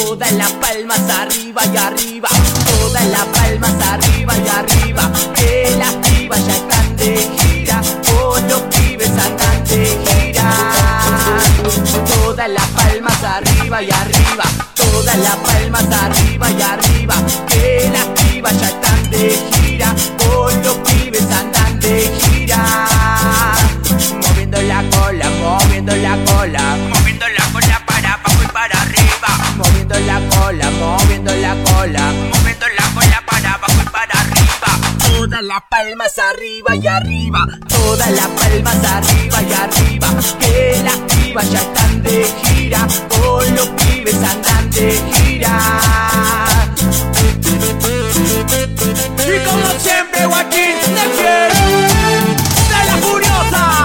Todas las palmas arriba y arriba, todas las palmas arriba y arriba, que las pibas ya están de gira, con los pibes andan de gira. Todas las palmas arriba y arriba, todas las palmas arriba y arriba, que las pibas ya están de gira, con los pibes andan de gira. Moviendo la cola, moviendo la cola, moviendo la cola para abajo y para arriba, moviendo la cola, moviendo la cola, moviendo la cola para abajo y para arriba. Todas las palmas arriba y arriba, todas las palmas arriba y arriba, que las pibas ya están de gira, con los pibes andan de gira. Y como siempre, Joaquín Nefiel, de la Furiosa.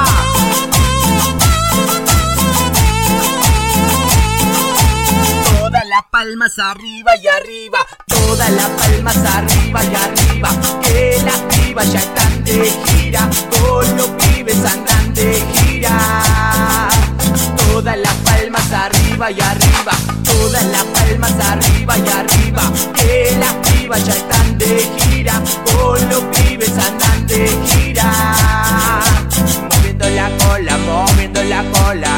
Todas las palmas arriba y arriba, todas las palmas arriba y arriba, que las pibas ya están de gira, con los pibes andan de gira. Todas las palmas arriba y arriba, todas las palmas arriba y arriba, que las pibas ya están de gira, con los pibes andan de gira. Moviendo la cola, moviendo la cola,